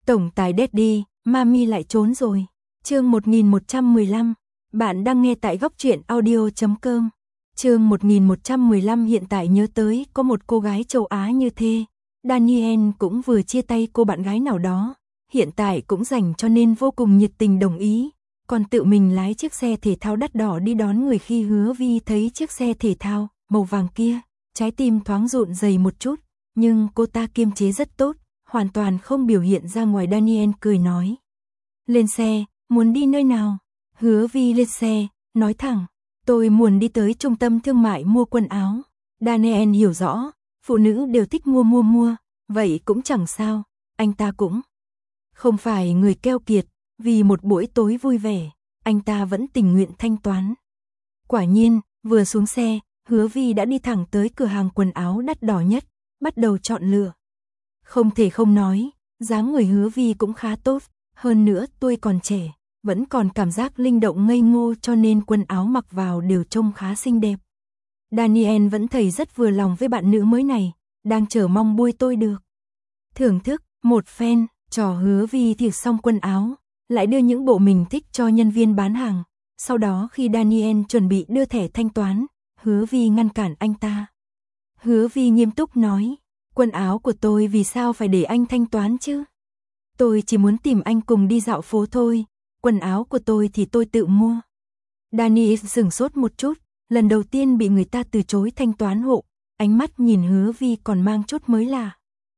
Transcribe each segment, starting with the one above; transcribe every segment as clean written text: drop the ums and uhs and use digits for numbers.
Tổng tài Daddy, Mami lại trốn rồi. Chương 1115. Bạn đang nghe tại góc truyện audio.com. Chương 1115 hiện tại nhớ tới có một cô gái châu Á như thế. Daniel cũng vừa chia tay cô bạn gái nào đó, hiện tại cũng dành cho nên vô cùng nhiệt tình đồng ý. Còn tự mình lái chiếc xe thể thao đắt đỏ đi đón người. Khi Hứa Vi thấy chiếc xe thể thao màu vàng kia, trái tim thoáng rộn rầy một chút, nhưng cô ta kiềm chế rất tốt, hoàn toàn không biểu hiện ra ngoài. Daniel cười nói: lên xe, muốn đi nơi nào? Hứa Vi lên xe, nói thẳng: tôi muốn đi tới trung tâm thương mại mua quần áo. Daniel hiểu rõ, phụ nữ đều thích mua, vậy cũng chẳng sao, anh ta cũng không phải người keo kiệt, vì một buổi tối vui vẻ, anh ta vẫn tình nguyện thanh toán. Quả nhiên, vừa xuống xe, Hứa Vi đã đi thẳng tới cửa hàng quần áo đắt đỏ nhất, bắt đầu chọn lựa. Không thể không nói, dáng người Hứa Vi cũng khá tốt, hơn nữa tuổi còn trẻ, vẫn còn cảm giác linh động ngây ngô, cho nên quần áo mặc vào đều trông khá xinh đẹp. Daniel vẫn thấy rất vừa lòng với bạn nữ mới này, đang chờ mong buổi tối được thưởng thức một phen. Trò Hứa Vi thử xong quần áo, lại đưa những bộ mình thích cho nhân viên bán hàng. Sau đó khi Daniel chuẩn bị đưa thẻ thanh toán, Hứa Vi ngăn cản anh ta. Hứa Vi nghiêm túc nói: quần áo của tôi vì sao phải để anh thanh toán chứ? Tôi chỉ muốn tìm anh cùng đi dạo phố thôi, quần áo của tôi thì tôi tự mua. Daniel sửng sốt một chút, lần đầu tiên bị người ta từ chối thanh toán hộ, ánh mắt nhìn Hứa Vi còn mang chút mới lạ.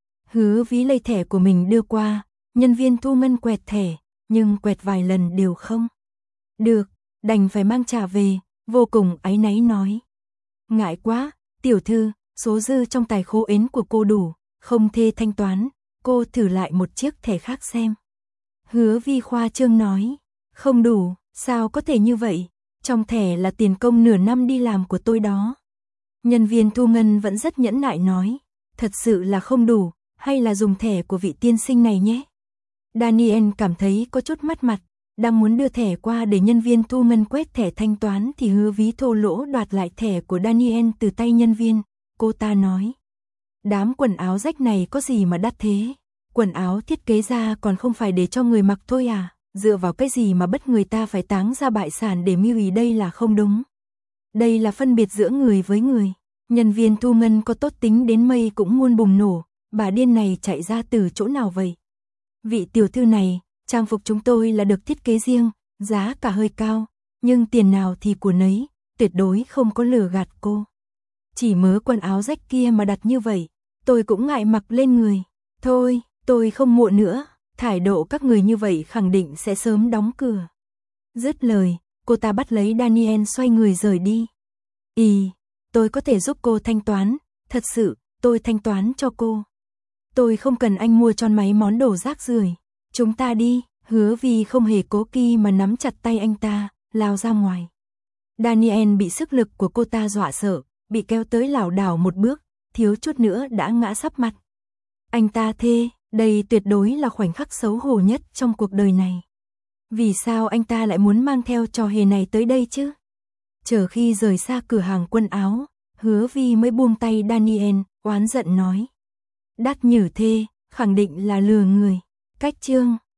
Hứa Vi lấy thẻ của mình đưa qua, nhân viên thu ngân quẹt thẻ, nhưng quẹt vài lần đều không được, đành phải mang trả về, vô cùng áy náy nói: ngại quá, tiểu thư, số dư trong tài khố ến của cô đủ, không thể thanh toán, cô thử lại một chiếc thẻ khác xem. Hứa Vi khoa trương nói: không đủ, sao có thể như vậy, trong thẻ là tiền công nửa năm đi làm của tôi đó. Nhân viên thu ngân vẫn rất nhẫn nại nói: thật sự là không đủ, hay là dùng thẻ của vị tiên sinh này nhé. Daniel cảm thấy có chút mất mặt, đang muốn đưa thẻ qua để nhân viên thu ngân quét thẻ thanh toán thì Hứa Vi thô lỗ đoạt lại thẻ của Daniel từ tay nhân viên. Cô ta nói: đám quần áo rách này có gì mà đắt thế? Quần áo thiết kế ra còn không phải để cho người mặc thôi à? Dựa vào cái gì mà bắt người ta phải táng ra bại sản để mưu ý? Đây là không đúng. Đây là phân biệt giữa người với người. Nhân viên thu ngân có tốt tính đến mây cũng muốn bùng nổ. Bà điên này chạy ra từ chỗ nào vậy? Vị tiểu thư này, trang phục chúng tôi là được thiết kế riêng, giá cả hơi cao, nhưng tiền nào thì của nấy, tuyệt đối không có lừa gạt cô. Chỉ mớ quần áo rách kia mà đặt như vậy, tôi cũng ngại mặc lên người. Thôi, tôi không muộn nữa, thái độ các người như vậy khẳng định sẽ sớm đóng cửa. Dứt lời, cô ta bắt lấy Daniel xoay người rời đi. Tôi có thể giúp cô thanh toán, thật sự, tôi thanh toán cho cô. Tôi không cần anh mua cho mấy món đồ rác rưởi. Chúng ta đi. Hứa Vi không hề cố kỵ mà nắm chặt tay anh ta, lao ra ngoài. Daniel bị sức lực của cô ta dọa sợ, bị kéo tới lảo đảo một bước, thiếu chút nữa đã ngã sấp mặt. Anh ta thề, đây tuyệt đối là khoảnh khắc xấu hổ nhất trong cuộc đời này. Vì sao anh ta lại muốn mang theo trò hề này tới đây chứ? Chờ khi rời xa cửa hàng quần áo, Hứa Vi mới buông tay Daniel, oán giận nói: đắt nhử thê, khẳng định là lừa người. Cách chương